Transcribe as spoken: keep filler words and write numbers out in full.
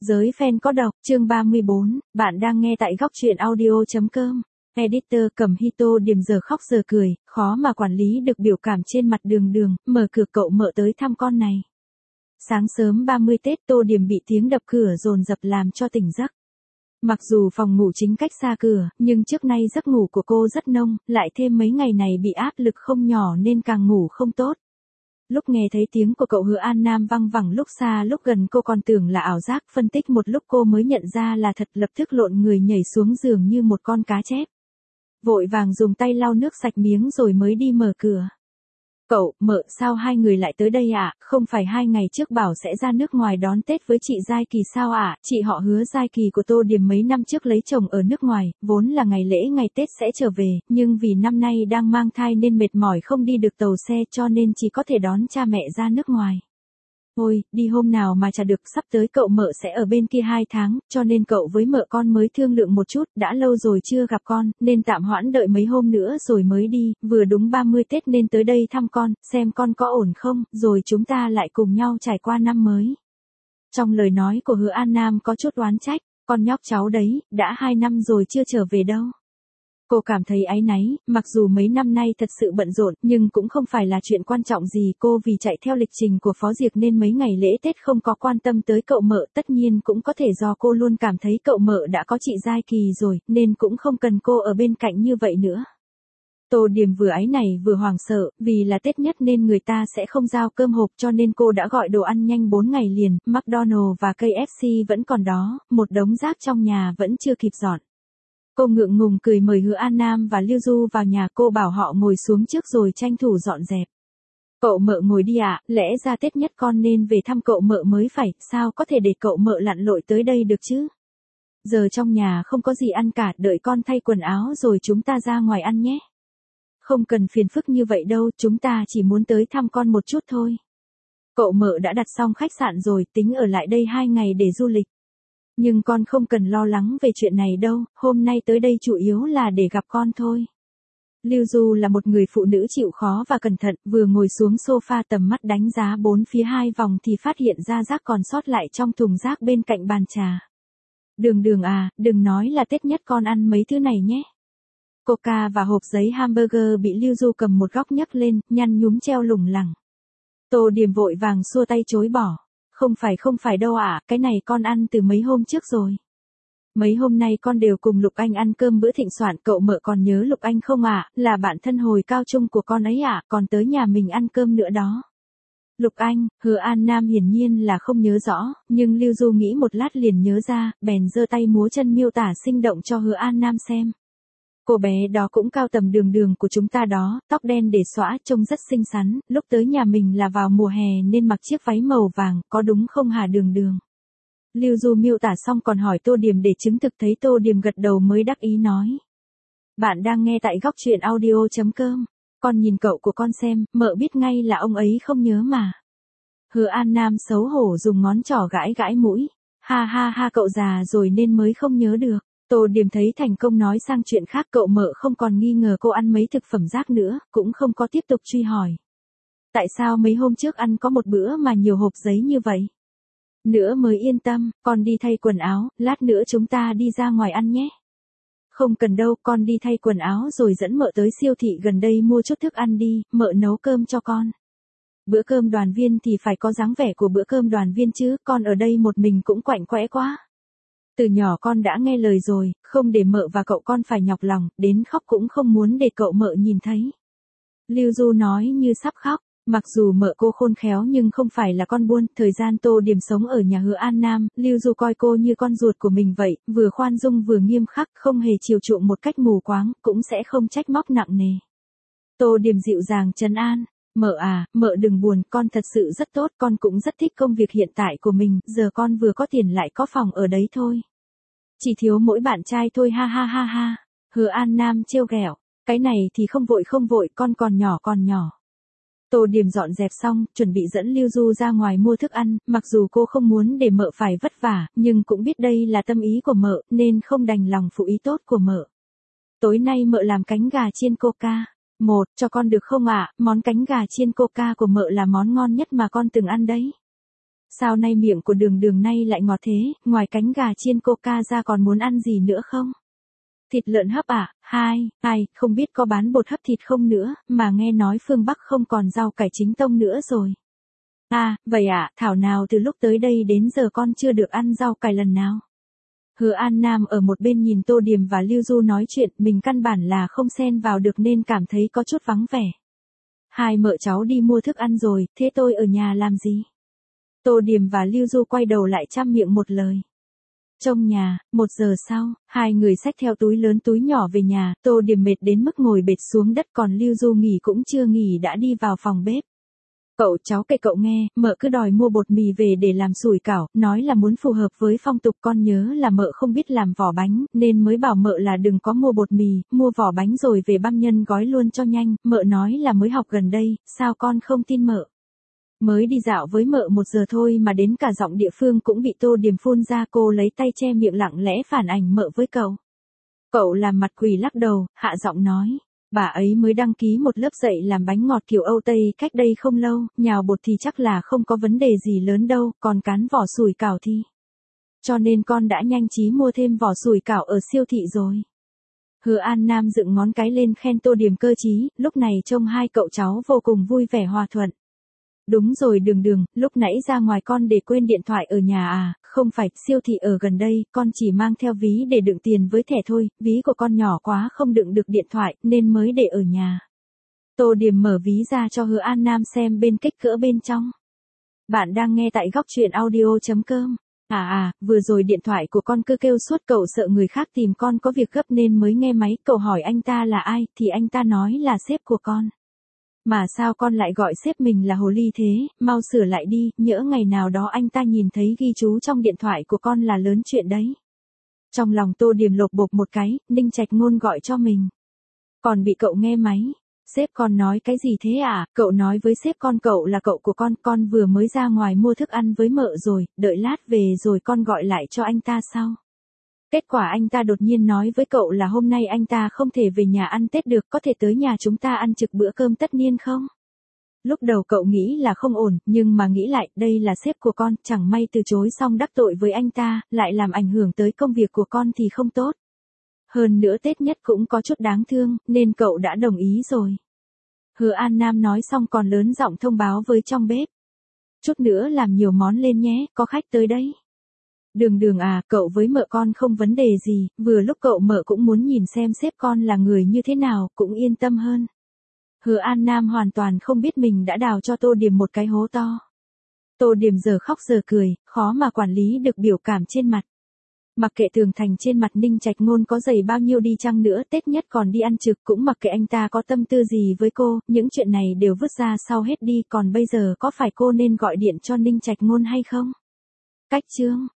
Giới fan có độc, chương ba mươi bốn, bạn đang nghe tại góc truyện audio.com. Editor Cầm Hito Điềm giờ khóc giờ cười, khó mà quản lý được biểu cảm trên mặt Đường Đường, mở cửa cậu mợ tới thăm con này. Sáng sớm ba mươi Tết Tô Điềm bị tiếng đập cửa dồn dập làm cho tỉnh giấc. Mặc dù phòng ngủ chính cách xa cửa, nhưng trước nay giấc ngủ của cô rất nông, lại thêm mấy ngày này bị áp lực không nhỏ nên càng ngủ không tốt. Lúc nghe thấy tiếng của cậu Hứa An Nam văng vẳng lúc xa lúc gần cô còn tưởng là ảo giác, phân tích một lúc cô mới nhận ra là thật, lập tức lộn người nhảy xuống giường như một con cá chép. Vội vàng dùng tay lau nước sạch miếng rồi mới đi mở cửa. Cậu, mợ, sao hai người lại tới đây ạ? À? Không phải hai ngày trước bảo sẽ ra nước ngoài đón Tết với chị Giai Kỳ sao ạ? À? Chị họ Hứa Giai Kỳ của Tô Điềm mấy năm trước lấy chồng ở nước ngoài, vốn là ngày lễ ngày Tết sẽ trở về, nhưng vì năm nay đang mang thai nên mệt mỏi không đi được tàu xe cho nên chỉ có thể đón cha mẹ ra nước ngoài. Ôi, đi hôm nào mà chả được, sắp tới cậu mợ sẽ ở bên kia hai tháng, cho nên cậu với mợ con mới thương lượng một chút, đã lâu rồi chưa gặp con, nên tạm hoãn đợi mấy hôm nữa rồi mới đi, vừa đúng ba mươi Tết nên tới đây thăm con, xem con có ổn không, rồi chúng ta lại cùng nhau trải qua năm mới. Trong lời nói của Hứa An Nam có chút oán trách, con nhóc cháu đấy, đã hai năm rồi chưa trở về đâu. Cô cảm thấy áy náy, mặc dù mấy năm nay thật sự bận rộn, nhưng cũng không phải là chuyện quan trọng gì, cô vì chạy theo lịch trình của Phó Diệc nên mấy ngày lễ Tết không có quan tâm tới cậu mợ, tất nhiên cũng có thể do cô luôn cảm thấy cậu mợ đã có chị Giai Kỳ rồi, nên cũng không cần cô ở bên cạnh như vậy nữa. Tô Điềm vừa áy này vừa hoảng sợ, vì là Tết nhất nên người ta sẽ không giao cơm hộp cho nên cô đã gọi đồ ăn nhanh bốn ngày liền, McDonald's và ca ép xê vẫn còn đó, một đống rác trong nhà vẫn chưa kịp dọn. Cô ngượng ngùng cười mời Hứa An Nam và Lưu Du vào nhà, cô bảo họ ngồi xuống trước rồi tranh thủ dọn dẹp. Cậu mợ ngồi đi ạ, à, lẽ ra Tết nhất con nên về thăm cậu mợ mới phải, sao có thể để cậu mợ lặn lội tới đây được chứ? Giờ trong nhà không có gì ăn cả, đợi con thay quần áo rồi chúng ta ra ngoài ăn nhé. Không cần phiền phức như vậy đâu, chúng ta chỉ muốn tới thăm con một chút thôi. Cậu mợ đã đặt xong khách sạn rồi, tính ở lại đây hai ngày để du lịch. Nhưng con không cần lo lắng về chuyện này đâu, hôm nay tới đây chủ yếu là để gặp con thôi. Lưu Du là một người phụ nữ chịu khó và cẩn thận, vừa ngồi xuống sofa tầm mắt đánh giá bốn phía hai vòng thì phát hiện ra rác còn sót lại trong thùng rác bên cạnh bàn trà. Đường Đường à, đừng nói là Tết nhất con ăn mấy thứ này nhé. Coca và hộp giấy hamburger bị Lưu Du cầm một góc nhấc lên, nhăn nhúm treo lủng lẳng. Tô Điềm vội vàng xua tay chối bỏ. Không phải không phải đâu ạ, à, cái này con ăn từ mấy hôm trước rồi. Mấy hôm nay con đều cùng Lục Anh ăn cơm bữa thịnh soạn, cậu mợ còn nhớ Lục Anh không ạ, à? Là bạn thân hồi cao trung của con ấy ạ, à? Còn tới nhà mình ăn cơm nữa đó. Lục Anh, Hứa An Nam hiển nhiên là không nhớ rõ, nhưng Lưu Du nghĩ một lát liền nhớ ra, bèn giơ tay múa chân miêu tả sinh động cho Hứa An Nam xem. Cô bé đó cũng cao tầm Đường Đường của chúng ta đó, tóc đen để xõa, trông rất xinh xắn, lúc tới nhà mình là vào mùa hè nên mặc chiếc váy màu vàng, có đúng không hả Đường Đường? Lưu Du miêu tả xong còn hỏi Tô Điềm để chứng thực, thấy Tô Điềm gật đầu mới đắc ý nói. Bạn đang nghe tại góc truyện audio.com, con nhìn cậu của con xem, mợ biết ngay là ông ấy không nhớ mà. Hứa An Nam xấu hổ dùng ngón trỏ gãi gãi mũi, ha ha ha, cậu già rồi nên mới không nhớ được. Tô Điềm thấy thành công nói sang chuyện khác, cậu mợ không còn nghi ngờ cô ăn mấy thực phẩm rác nữa, cũng không có tiếp tục truy hỏi. Tại sao mấy hôm trước ăn có một bữa mà nhiều hộp giấy như vậy? Nữa mới yên tâm, con đi thay quần áo, lát nữa chúng ta đi ra ngoài ăn nhé. Không cần đâu, con đi thay quần áo rồi dẫn mợ tới siêu thị gần đây mua chút thức ăn đi, mợ nấu cơm cho con. Bữa cơm đoàn viên thì phải có dáng vẻ của bữa cơm đoàn viên chứ, con ở đây một mình cũng quạnh quẽ quá. Từ nhỏ con đã nghe lời rồi, không để mợ và cậu con phải nhọc lòng, đến khóc cũng không muốn để cậu mợ nhìn thấy. Lưu Du nói như sắp khóc, mặc dù mợ cô khôn khéo nhưng không phải là con buôn, thời gian Tô Điềm sống ở nhà Hứa An Nam, Lưu Du coi cô như con ruột của mình vậy, vừa khoan dung vừa nghiêm khắc, không hề chiều chuộng một cách mù quáng, cũng sẽ không trách móc nặng nề. Tô Điềm dịu dàng trấn an. Mợ à, mợ đừng buồn, con thật sự rất tốt, con cũng rất thích công việc hiện tại của mình, giờ con vừa có tiền lại có phòng ở đấy thôi. Chỉ thiếu mỗi bạn trai thôi, ha ha ha ha. Hứa An Nam trêu ghẹo, cái này thì không vội không vội, con còn nhỏ còn nhỏ. Tô Điềm dọn dẹp xong, chuẩn bị dẫn Lưu Du ra ngoài mua thức ăn, mặc dù cô không muốn để mợ phải vất vả, nhưng cũng biết đây là tâm ý của mợ, nên không đành lòng phụ ý tốt của mợ. Tối nay mợ làm cánh gà chiên Coca. Một, cho con được không ạ, à? Món cánh gà chiên Coca của mợ là món ngon nhất mà con từng ăn đấy. Sao nay miệng của đường đường nay lại ngọt thế, ngoài cánh gà chiên coca ra còn muốn ăn gì nữa không? Thịt lợn hấp à? Hai, ai, không biết có bán bột hấp thịt không nữa, mà nghe nói phương Bắc không còn rau cải chính tông nữa rồi. À, vậy à, thảo nào từ lúc tới đây đến giờ con chưa được ăn rau cải lần nào. Hứa An Nam ở một bên nhìn Tô Điềm và Lưu Du nói chuyện, mình căn bản là không xen vào được nên cảm thấy có chút vắng vẻ. Hai mợ cháu đi mua thức ăn rồi, thế tôi ở nhà làm gì? Tô Điềm và Lưu Du quay đầu lại chăm miệng một lời. Trong nhà, một giờ sau, hai người xách theo túi lớn túi nhỏ về nhà, Tô Điềm mệt đến mức ngồi bệt xuống đất còn Lưu Du nghỉ cũng chưa nghỉ đã đi vào phòng bếp. Cậu cháu kể cậu nghe, mợ cứ đòi mua bột mì về để làm sủi cảo, nói là muốn phù hợp với phong tục, con nhớ là mợ không biết làm vỏ bánh, nên mới bảo mợ là đừng có mua bột mì, mua vỏ bánh rồi về băm nhân gói luôn cho nhanh, mợ nói là mới học gần đây, sao con không tin mợ. Mới đi dạo với mợ một giờ thôi mà đến cả giọng địa phương cũng bị Tô Điềm phun ra, cô lấy tay che miệng lặng lẽ phản ảnh mợ với cậu. Cậu làm mặt quỷ lắc đầu, hạ giọng nói. Bà ấy mới đăng ký một lớp dạy làm bánh ngọt kiểu Âu Tây cách đây không lâu, nhào bột thì chắc là không có vấn đề gì lớn đâu, còn cán vỏ sủi cảo thì. Cho nên con đã nhanh trí mua thêm vỏ sủi cảo ở siêu thị rồi. Hứa An Nam dựng ngón cái lên khen Tô Điềm cơ trí, lúc này trông hai cậu cháu vô cùng vui vẻ hòa thuận. Đúng rồi đường đường, lúc nãy ra ngoài con để quên điện thoại ở nhà à, không phải, siêu thị ở gần đây, con chỉ mang theo ví để đựng tiền với thẻ thôi, ví của con nhỏ quá không đựng được điện thoại, nên mới để ở nhà. Tô Điềm mở ví ra cho Hứa An Nam xem bên kích cỡ bên trong. Bạn đang nghe tại góc truyện audio.com. À à, vừa rồi điện thoại của con cứ kêu suốt, cậu sợ người khác tìm con có việc gấp nên mới nghe máy, cậu hỏi anh ta là ai, thì anh ta nói là sếp của con. Mà sao con lại gọi sếp mình là hồ ly thế, mau sửa lại đi, nhỡ ngày nào đó anh ta nhìn thấy ghi chú trong điện thoại của con là lớn chuyện đấy. Trong lòng Tô Điềm lột bột một cái, Ninh Trạch Ngôn gọi cho mình. Còn bị cậu nghe máy. Sếp con nói cái gì thế à, cậu nói với sếp con cậu là cậu của con, con vừa mới ra ngoài mua thức ăn với mợ rồi, đợi lát về rồi con gọi lại cho anh ta sau. Kết quả anh ta đột nhiên nói với cậu là hôm nay anh ta không thể về nhà ăn Tết được, có thể tới nhà chúng ta ăn trực bữa cơm tất niên không? Lúc đầu cậu nghĩ là không ổn, nhưng mà nghĩ lại, đây là sếp của con, chẳng may từ chối xong đắc tội với anh ta, lại làm ảnh hưởng tới công việc của con thì không tốt. Hơn nữa Tết nhất cũng có chút đáng thương, nên cậu đã đồng ý rồi. Hứa An Nam nói xong còn lớn giọng thông báo với trong bếp. Chút nữa làm nhiều món lên nhé, có khách tới đấy. Đường đường à, cậu với mợ con không vấn đề gì, vừa lúc cậu mợ cũng muốn nhìn xem sếp con là người như thế nào, cũng yên tâm hơn. Hứa An Nam hoàn toàn không biết mình đã đào cho Tô Điềm một cái hố to. Tô Điềm giờ khóc giờ cười, khó mà quản lý được biểu cảm trên mặt. Mặc kệ tường thành trên mặt Ninh Trạch Ngôn có dày bao nhiêu đi chăng nữa, Tết nhất còn đi ăn trực, cũng mặc kệ anh ta có tâm tư gì với cô, những chuyện này đều vứt ra sau hết đi, còn bây giờ có phải cô nên gọi điện cho Ninh Trạch Ngôn hay không? Cách chương